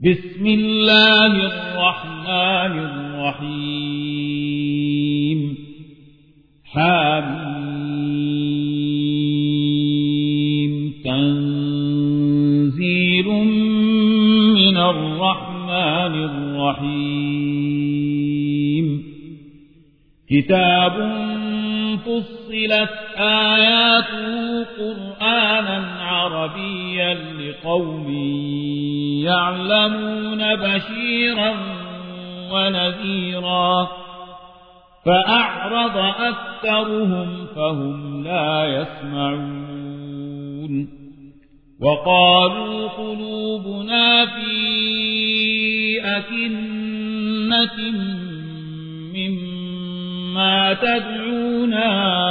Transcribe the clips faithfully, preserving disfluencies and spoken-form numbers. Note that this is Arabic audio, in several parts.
بسم الله الرحمن الرحيم حميم تنزيل من الرحمن الرحيم كتاب فصلت آياته قرآنا عربيا لقوم يعلمون بشيرا ونذيرا فأعرض أكثرهم فهم لا يسمعون وقالوا قلوبنا في أكنة مما تدعونا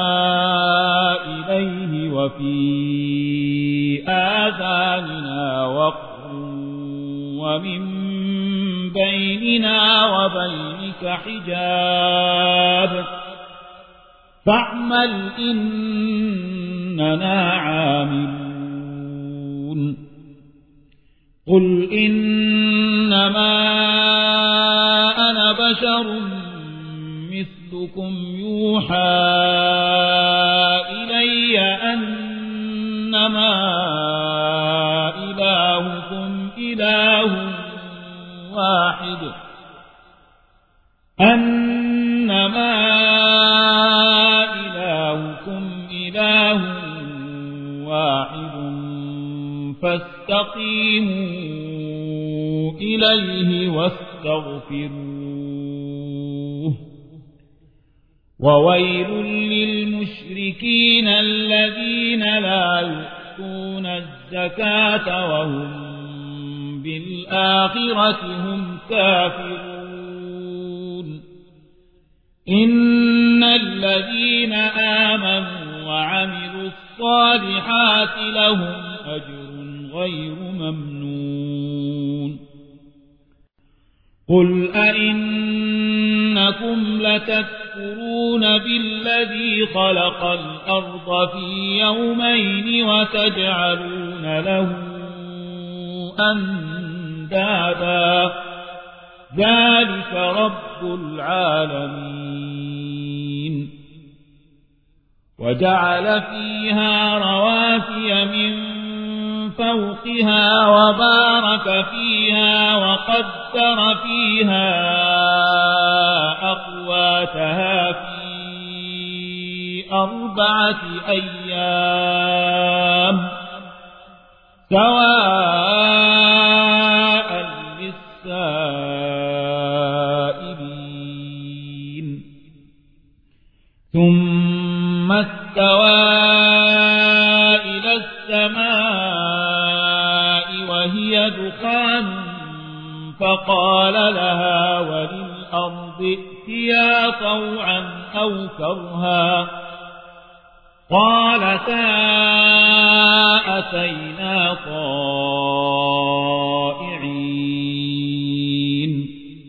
إليه وفي آذاننا وقر ومن بيننا وبينك حجاب فاعمل إننا عاملون قل إنما أنا بشر مثلكم يوحى إلي أنما إلهكم إله واحد أنما إلهكم إله واحد فاستقيموا إليه واستغفروه وويل للمشركين الذين لا يؤتون الزكاة وهم بالآخرة هم كافرون إن الذين آمنوا وعملوا الصالحات لهم أجر غير ممنون قل أئنكم لتكفرون بالذي خلق الأرض في يومين وتجعلون له أندادا ذلك رب العالمين وجعل فيها رواسي من فوقها وبارك فيها وقدر فيها أقواتها في أربعة أيام سواء للسائلين ثم استوى إلى السماء وهي دخان فقال لها وللأرض ائتيا طوعا أو كرها قالتا أتينا طائعين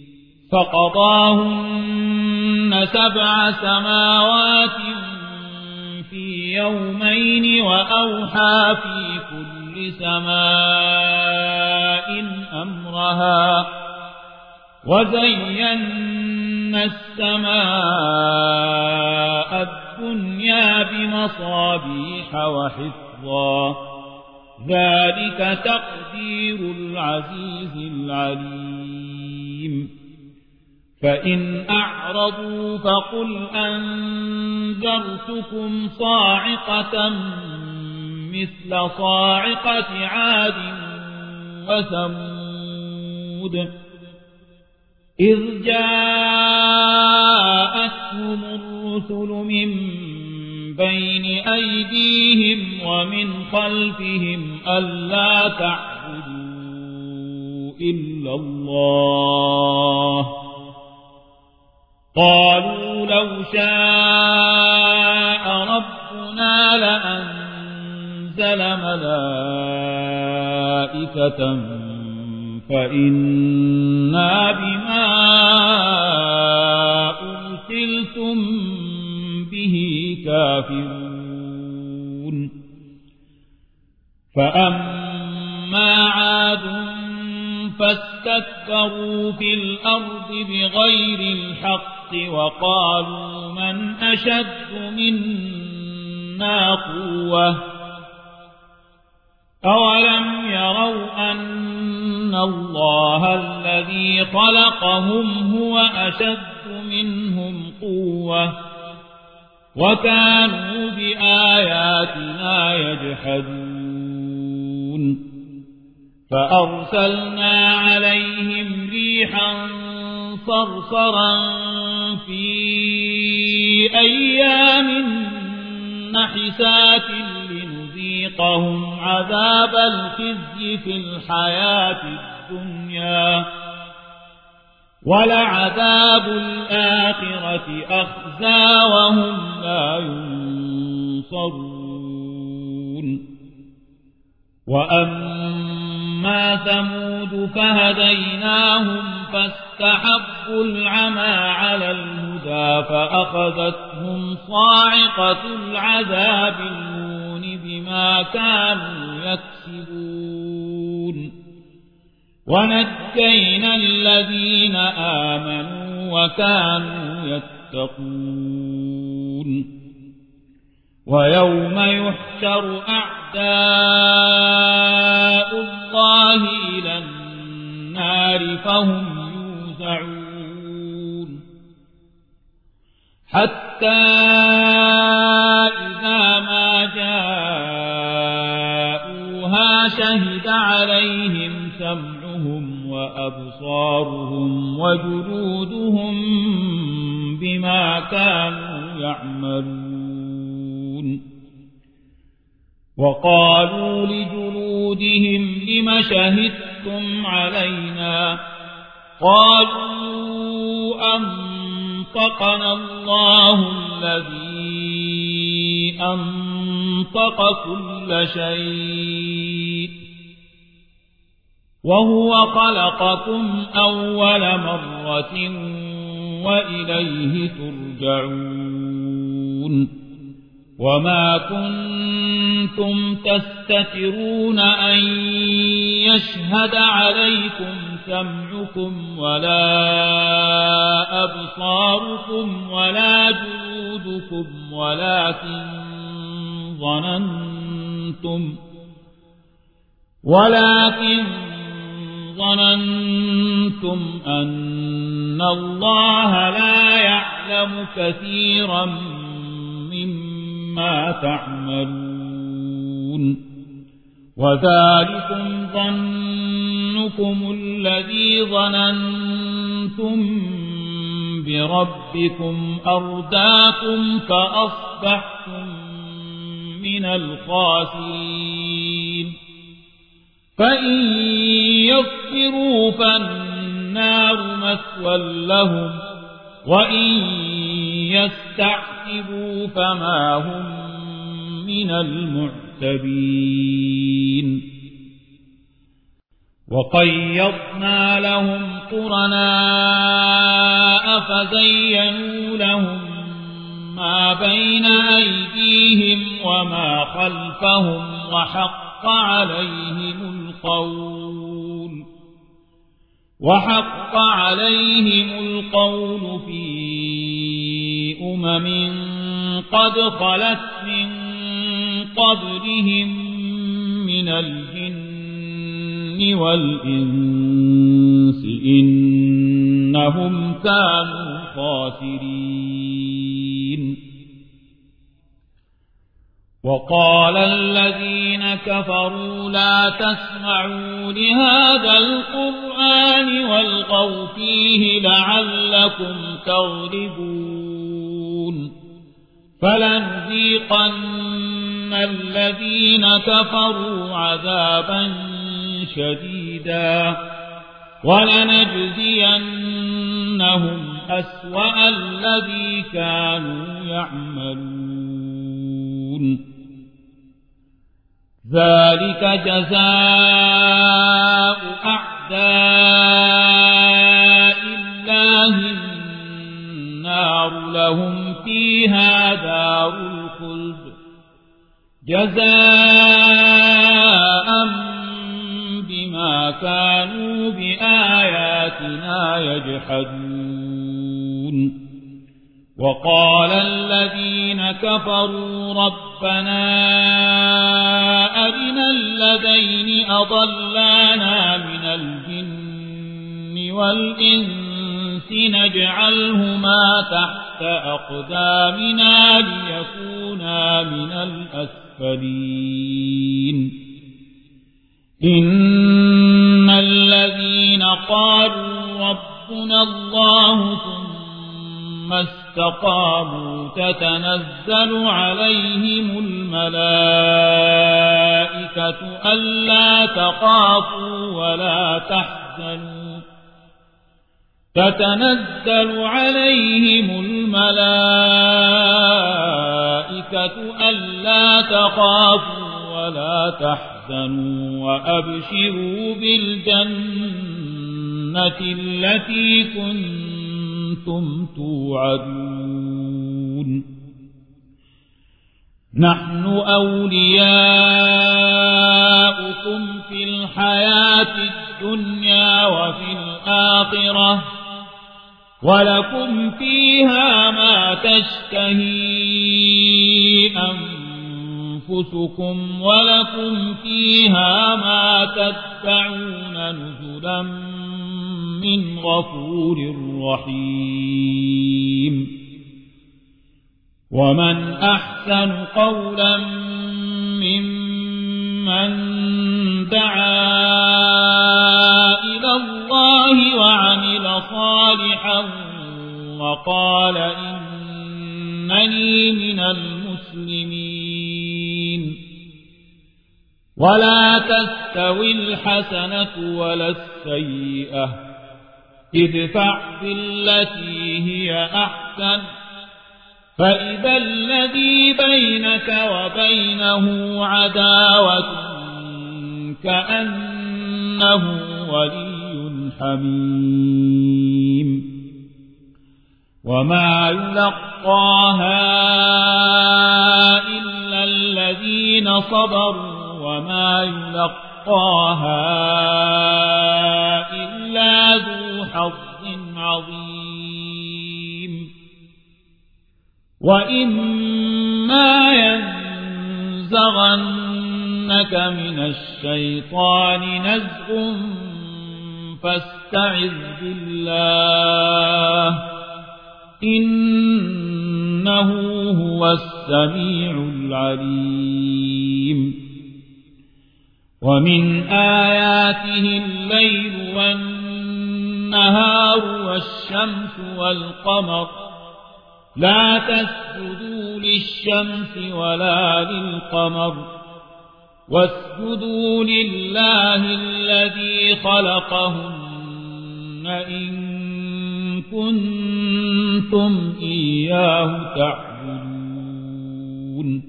فقضاهن سبع سماوات في يومين وأوحى في كل سماء أمرها وزينا السماء الدنيا بمصابيح وحفظا ذلك تقدير العزيز العليم فإن أعرضوا فقل أنذرتكم صاعقة مثل صاعقة عاد وثمود إذ جاءتهم الرسل من بين أيديهم ومن خلفهم ألا تعبدوا إلا الله قالوا لو شاء ربنا لأنزل ملائكة فإنا بما أرسلتم به كافرون فأما عاد فاستكبروا في الأرض بغير الحق وقالوا من أشد منا قوة أولم يروا أن الله الذي خلقهم هو أشد منهم قوة وكانوا بآياتنا يجحدون فأرسلنا عليهم ريحا صرصرا في أيام نحسات لنذيقهم عذاب الخزي في الحياة الدنيا ولعذاب الآخرة أخزى وهم لا ينصرون وأما ثمود فهديناهم فاستحبوا العمى على الهدى فأخذتهم صاعقة العذاب الهون بما كانوا يكسبون ونجينا الذين آمنوا وكانوا يتقون ويوم يحشر أعداء الله إلى النار فهم يوزعون حتى إذا ما جاءوها شهد عليهم سمعهم وأبصارهم وجلودهم بما كانوا يعملون وقالوا لجلودهم لم شهدتم علينا قالوا أنطقنا الله الذي أنطق كل شيء وهو خلقكم أول مرة وإليه ترجعون وما كنتم تستترون أن يشهد عليكم سمعكم ولا أبصاركم ولا جلودكم ولكن ظننتم ولكن ظننتم أن الله لا يعلم كثيرا مما تعملون وذلكم ظنكم الذي ظننتم بربكم أرداكم فأصبحتم من الخاسرين فإن يغفروا فالنار مثوى لهم وإن يستعتبوا فما هم من المعتبين وقيضنا لهم قرناء فزينوا لهم ما بين أيديهم وما خلفهم وحق عليهم القول وحق عليهم القول في أمم قد خلت من قبلهم من الجن والإنس إنهم كانوا خاسرين وقال الذين كفروا لا تسمعوا لهذا القرآن والغوا فيه لعلكم تغلبون فلنذيقن الذين كفروا عذابا شديدا ولنجزينهم أسوأ الذي كانوا يعملون ذلك جزاء أعداء الله النار لهم فيها دار الخلد جزاء بما كانوا بآياتنا بآياتنا يجحدون وقال الذين كفروا ربنا أرنا الذين أضلانا من الجن والإنس نجعلهما تحت أقدامنا ليكونا من الأسفلين إن الذين قالوا ربنا الله ثم استقاموا تتنزل عليهم الملائكة ألا تخافوا ولا تحزنوا تتنزل عليهم الملائكة ألا تخافوا ولا تحزنوا وأبشروا بالجنة التي كنتم توعدون نحن أولياؤكم في الحياة الدنيا وفي الآخرة ولكم فيها ما تشتهي أنفسكم ولكم فيها ما تدعون نزلا من غفور رحيم ومن أحسن قولا ممن دعا إلى الله وعمل صالحا وقال إنني من المسلمين ولا تستوي الحسنة ولا السيئة ادفع بالتي هي أحسن فإذا الذي بينك وبينه عداوة كأنه ولي حميم وما يلقاها إلا الذين صبروا وما يلقاها إلا ذو حظ عظيم وإما ينزغنك من الشيطان نزغ فاستعذ بالله إنه هو السميع العليم ومن آياته الليل والنهار والشمس والقمر لا تسجدوا للشمس ولا للقمر واسجدوا لله الذي خلقهن إن كنتم إياه تعبدون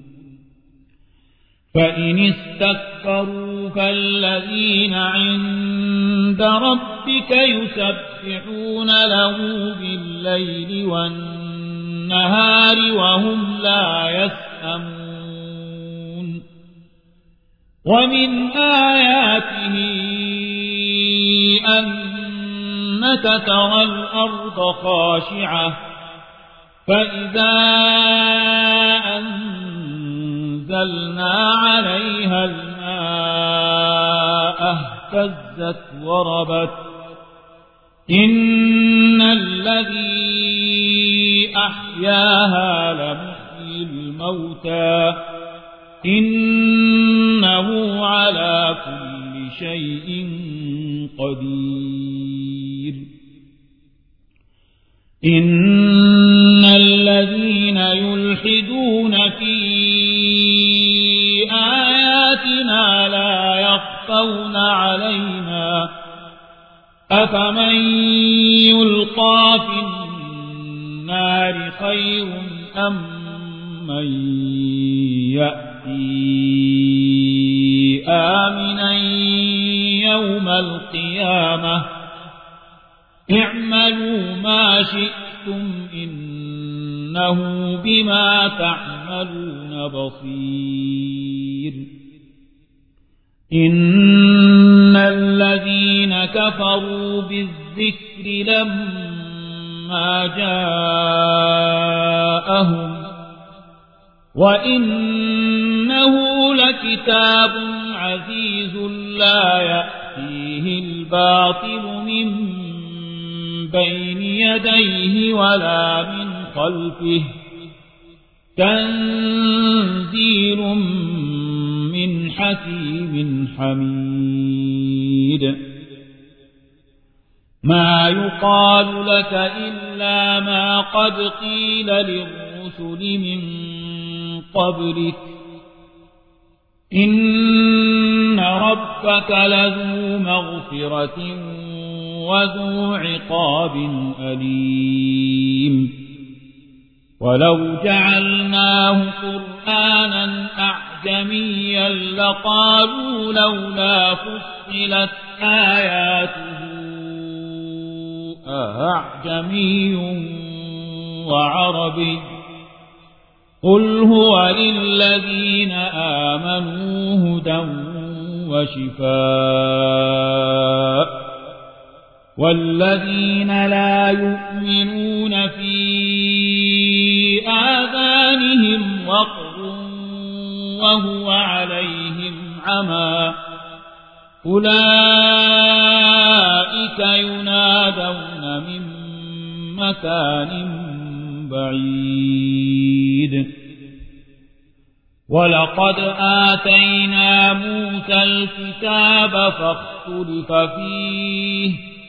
فإن استكبروا فالذين عند ربك يسبحون له بالليل والنهار وهم لا يسأمون ومن آياته أنك ترى الأرض خاشعة فإذا أنزلنا عليها الماء اهتزت وربت إن الذي أحياها لمحيي الموتى إنه على كل شيء قدير إن الذين يلحدون في آياتنا لا يخفون علينا أفمن يلقى في النار خير أم من يأتي آمنا يوم القيامة اعملوا ما شئتم إنه بما تعملون بصير إن الذين كفروا بالذكر لما جاءهم وإنه لكتاب عزيز لا يأتيه الباطل من بين يديه ولا من خلفه تنزيل من حكيم حميد ما يقال لك إلا ما قد قيل للرسل من قبلك إن ربك لذو مغفرة وذو عقاب أليم ولو جعلناه قرآنا أعجميا لقالوا لولا فصلت آياته أعجمي وعربي قل هو للذين آمنوا هدى وشفاء والذين لا يؤمنون في آذانهم وقر وهو عليهم عمى أولئك ينادون من مكان بعيد ولقد آتينا موسى الكتاب فاختلف فيه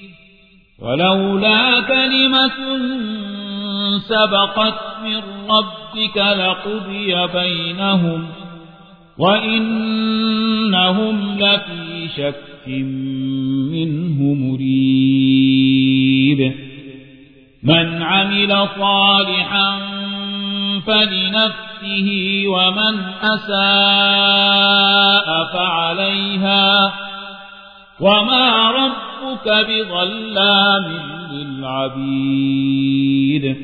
ولولا كلمة سبقت من ربك لقضي بينهم وإنهم لفي شك منه مريب من عمل صالحا فلنفسه ومن أساء فعليها وما ربك بظلام للعبيد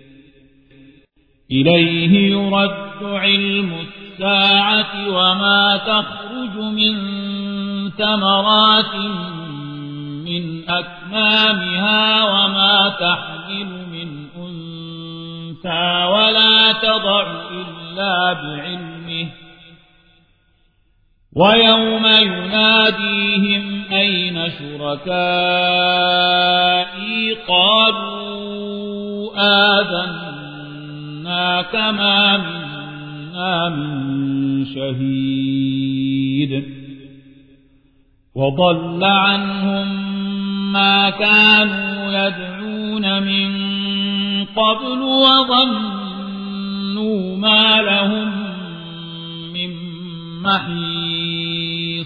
إليه يرد علم الساعة وما تخرج من ثمرات من أكمامها وما تحمل من أنثى ولا تضع إلا بعلمه ويوم يناديهم أين شركائي قالوا آذنا كما منا من شهيد وضل عنهم ما كانوا يدعون من قبل وظنوا ما لهم من محيص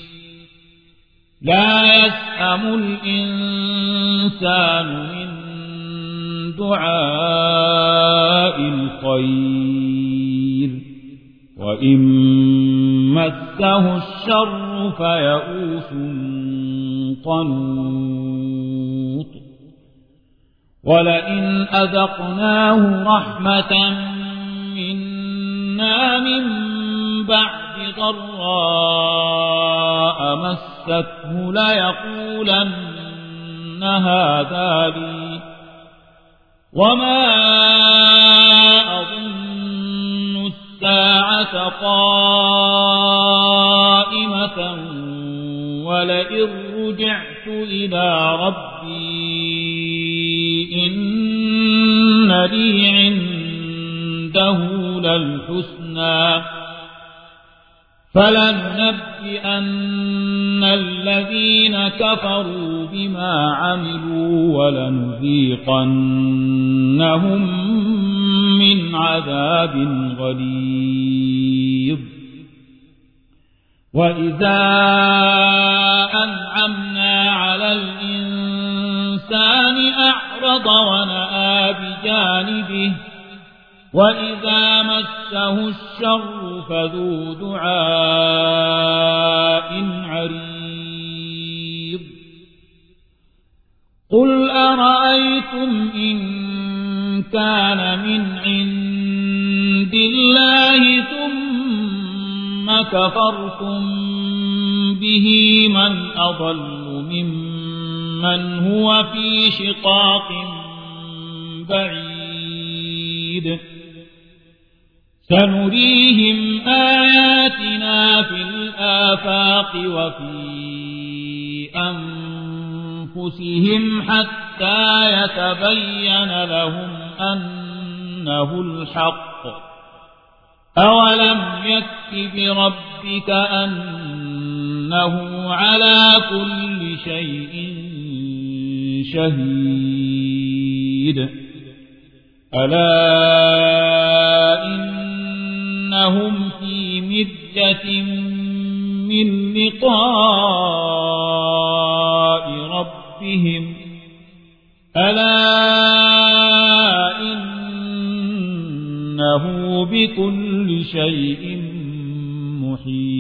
لا يسأم الإنسان من دعاء الخير وإن مسه الشر فيئوس قنوط ولئن أذقناه رحمة منا من بعد ضراء مسته ليقولن هذا لي وما أظن الساعة قائمة ولئن رجعت إلى ربي إن لي عنده للحسنى فلننبئن الذين كفروا بما عملوا ولنذيقنهم من عذاب غليظ وإذا أنعمنا على الإنسان أعرض ونأى بجانبه وإذا مسه الشر فذو دعاء عريض قل أرأيتم إن كان من عند الله ثم كفرتم به من أضل ممن هو في شقاق بعيد سنريهم آياتنا في الآفاق وفي أنفسهم حتى يتبين لهم أنه الحق أولم يكف بربك أنه على كل شيء شهيد ألا إنهم في مرية من لقاء ربهم ألا إنه بكل شيء محيط